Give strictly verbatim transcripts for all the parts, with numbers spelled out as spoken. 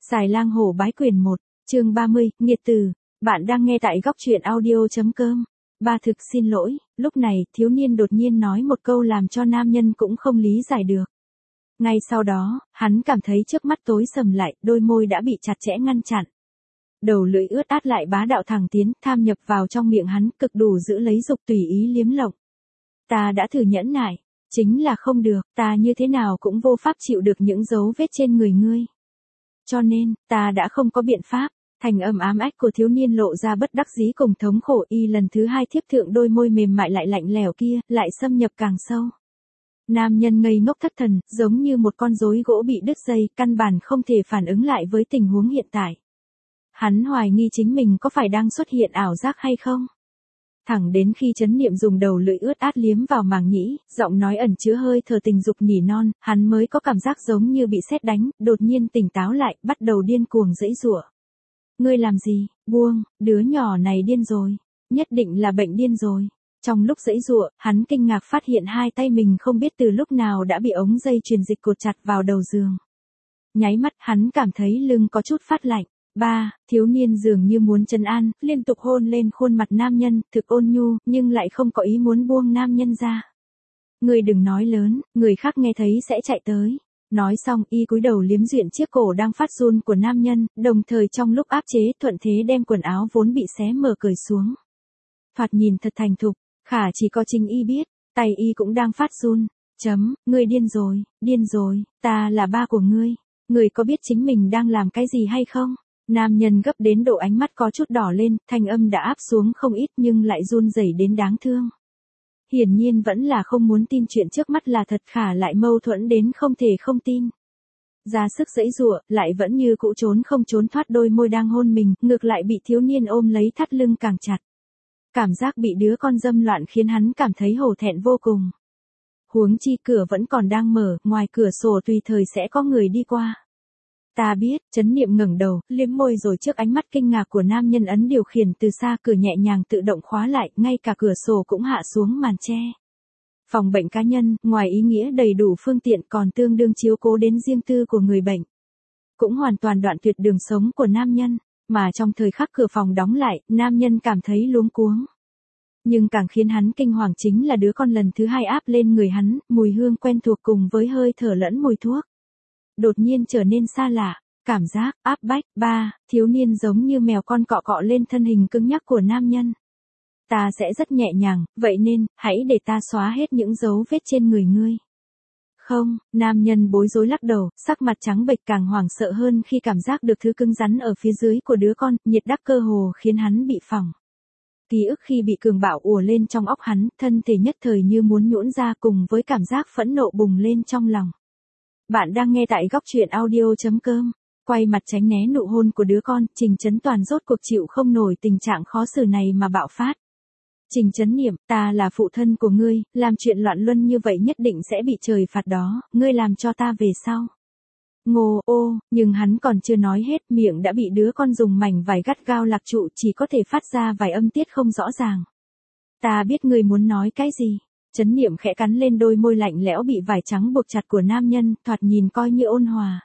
Xài lang hổ bái quyền một, chương ba mươi, nghiệt từ. Bạn đang nghe tại góc truyện audio.com. Ba thực xin lỗi, lúc này thiếu niên đột nhiên nói một câu làm cho nam nhân cũng không lý giải được. Ngay sau đó, hắn cảm thấy trước mắt tối sầm lại, đôi môi đã bị chặt chẽ ngăn chặn. Đầu lưỡi ướt át lại bá đạo thẳng tiến, tham nhập vào trong miệng hắn, cực đủ giữ lấy dục tùy ý liếm lộng. Ta đã thử nhẫn nại, chính là không được, ta như thế nào cũng vô pháp chịu được những dấu vết trên người ngươi. Cho nên, ta đã không có biện pháp. Thành âm ám ách của thiếu niên lộ ra bất đắc dĩ cùng thống khổ, y lần thứ hai thiếp thượng đôi môi mềm mại lại lạnh lẽo kia, lại xâm nhập càng sâu. Nam nhân ngây ngốc thất thần, giống như một con rối gỗ bị đứt dây, căn bản không thể phản ứng lại với tình huống hiện tại. Hắn hoài nghi chính mình có phải đang xuất hiện ảo giác hay không? Thẳng đến khi Chấn Niệm dùng đầu lưỡi ướt át liếm vào màng nhĩ, giọng nói ẩn chứa hơi thở tình dục nỉ non, hắn mới có cảm giác giống như bị sét đánh, đột nhiên tỉnh táo lại, bắt đầu điên cuồng giãy giụa. Ngươi làm gì? Buông, đứa nhỏ này điên rồi, nhất định là bệnh điên rồi. Trong lúc giãy giụa, hắn kinh ngạc phát hiện hai tay mình không biết từ lúc nào đã bị ống dây truyền dịch cột chặt vào đầu giường. Nháy mắt hắn cảm thấy lưng có chút phát lạnh. Ba, thiếu niên dường như muốn trấn an, liên tục hôn lên khuôn mặt nam nhân, thực ôn nhu, nhưng lại không có ý muốn buông nam nhân ra. Người đừng nói lớn, người khác nghe thấy sẽ chạy tới. Nói xong, y cúi đầu liếm duyện chiếc cổ đang phát run của nam nhân, đồng thời trong lúc áp chế thuận thế đem quần áo vốn bị xé mở cởi xuống. Thoạt nhìn thật thành thục, khả chỉ có chính y biết, tay y cũng đang phát run. Chấm, ngươi điên rồi, điên rồi, ta là ba của ngươi. Ngươi có biết chính mình đang làm cái gì hay không? Nam nhân gấp đến độ ánh mắt có chút đỏ lên, thanh âm đã áp xuống không ít nhưng lại run rẩy đến đáng thương. Hiển nhiên vẫn là không muốn tin chuyện trước mắt là thật, khả lại mâu thuẫn đến không thể không tin. Ra sức giãy giụa, lại vẫn như cũ trốn không trốn thoát đôi môi đang hôn mình, ngược lại bị thiếu niên ôm lấy thắt lưng càng chặt. Cảm giác bị đứa con dâm loạn khiến hắn cảm thấy hổ thẹn vô cùng. Huống chi cửa vẫn còn đang mở, ngoài cửa sổ tùy thời sẽ có người đi qua. Ta biết, Chấn Niệm ngẩng đầu, liếm môi rồi trước ánh mắt kinh ngạc của nam nhân ấn điều khiển từ xa, cửa nhẹ nhàng tự động khóa lại, ngay cả cửa sổ cũng hạ xuống màn che. Phòng bệnh cá nhân, ngoài ý nghĩa đầy đủ phương tiện còn tương đương chiếu cố đến riêng tư của người bệnh. Cũng hoàn toàn đoạn tuyệt đường sống của nam nhân, mà trong thời khắc cửa phòng đóng lại, nam nhân cảm thấy luống cuống. Nhưng càng khiến hắn kinh hoàng chính là đứa con lần thứ hai áp lên người hắn, mùi hương quen thuộc cùng với hơi thở lẫn mùi thuốc. Đột nhiên trở nên xa lạ, cảm giác, áp bách. Ba, thiếu niên giống như mèo con cọ cọ lên thân hình cứng nhắc của nam nhân. Ta sẽ rất nhẹ nhàng, vậy nên, hãy để ta xóa hết những dấu vết trên người ngươi. Không, nam nhân bối rối lắc đầu, sắc mặt trắng bệch càng hoảng sợ hơn khi cảm giác được thứ cứng rắn ở phía dưới của đứa con, nhiệt đắc cơ hồ khiến hắn bị phỏng. Ký ức khi bị cường bạo ùa lên trong óc hắn, thân thể nhất thời như muốn nhũn ra cùng với cảm giác phẫn nộ bùng lên trong lòng. Bạn đang nghe tại góc truyện audio.com. Quay mặt tránh né nụ hôn của đứa con, Trình Chấn Toàn rốt cuộc chịu không nổi tình trạng khó xử này mà bạo phát. Trình Chấn Niệm, ta là phụ thân của ngươi, làm chuyện loạn luân như vậy nhất định sẽ bị trời phạt đó, ngươi làm cho ta về sau. Ngô ô, nhưng hắn còn chưa nói hết, miệng đã bị đứa con dùng mảnh vải gắt gao lạc trụ, chỉ có thể phát ra vài âm tiết không rõ ràng. Ta biết ngươi muốn nói cái gì. Chấn Niệm khẽ cắn lên đôi môi lạnh lẽo bị vải trắng buộc chặt của nam nhân, thoạt nhìn coi như ôn hòa.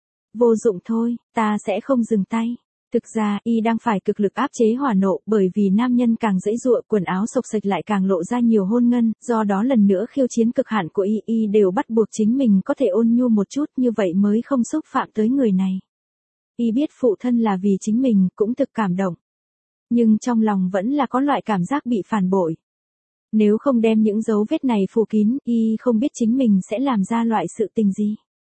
Vô dụng thôi, ta sẽ không dừng tay. Thực ra, y đang phải cực lực áp chế hỏa nộ, bởi vì nam nhân càng giãy giụa, quần áo xộc xệch lại càng lộ ra nhiều hôn ngân, do đó lần nữa khiêu chiến cực hạn của y, y đều bắt buộc chính mình có thể ôn nhu một chút, như vậy mới không xúc phạm tới người này. Y biết phụ thân là vì chính mình, cũng thực cảm động. Nhưng trong lòng vẫn là có loại cảm giác bị phản bội. Nếu không đem những dấu vết này phủ kín, y không biết chính mình sẽ làm ra loại sự tình gì.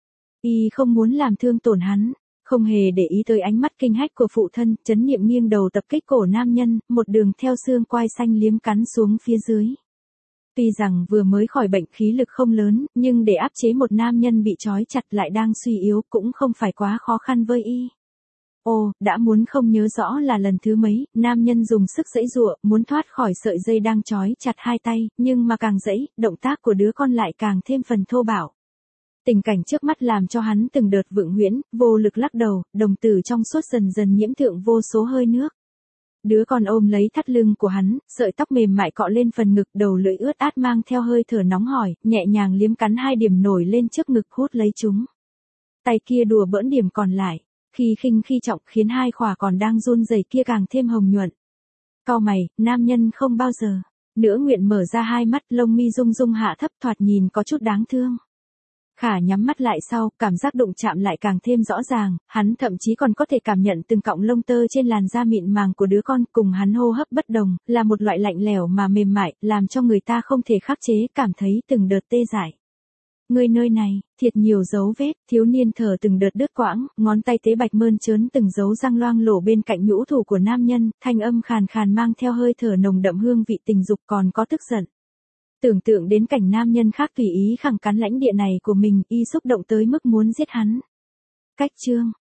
Y không muốn làm thương tổn hắn, không hề để ý tới ánh mắt kinh hách của phụ thân, Chấn Niệm nghiêng đầu tập kích cổ nam nhân, một đường theo xương quai xanh liếm cắn xuống phía dưới. Tuy rằng vừa mới khỏi bệnh khí lực không lớn, nhưng để áp chế một nam nhân bị trói chặt lại đang suy yếu cũng không phải quá khó khăn với y. Ồ, đã muốn không nhớ rõ là lần thứ mấy, nam nhân dùng sức giãy giụa, muốn thoát khỏi sợi dây đang trói chặt hai tay, nhưng mà càng giãy, động tác của đứa con lại càng thêm phần thô bạo. Tình cảnh trước mắt làm cho hắn từng đợt vượng huyễn, vô lực lắc đầu, đồng tử trong suốt dần dần nhiễm thượng vô số hơi nước. Đứa con ôm lấy thắt lưng của hắn, sợi tóc mềm mại cọ lên phần ngực, đầu lưỡi ướt át mang theo hơi thở nóng hổi, nhẹ nhàng liếm cắn hai điểm nổi lên trước ngực hút lấy chúng. Tay kia đùa bỡn điểm còn lại. khi khinh khi trọng khiến hai khỏa còn đang run rẩy kia càng thêm hồng nhuận. Cau mày, nam nhân không bao giờ nữa nguyện mở ra hai mắt, lông mi rung rung hạ thấp thoạt nhìn có chút đáng thương. Khả nhắm mắt lại sau, cảm giác đụng chạm lại càng thêm rõ ràng, hắn thậm chí còn có thể cảm nhận từng cọng lông tơ trên làn da mịn màng của đứa con, cùng hắn hô hấp bất đồng, là một loại lạnh lẽo mà mềm mại, làm cho người ta không thể khắc chế, cảm thấy từng đợt tê dại. Người nơi này, thiệt nhiều dấu vết, thiếu niên thở từng đợt đứt quãng, ngón tay tế bạch mơn trớn từng dấu răng loang lổ bên cạnh nhũ thủ của nam nhân, thanh âm khàn khàn mang theo hơi thở nồng đậm hương vị tình dục còn có tức giận. Tưởng tượng đến cảnh nam nhân khác tùy ý khẳng cắn lãnh địa này của mình, y xúc động tới mức muốn giết hắn. Cách chương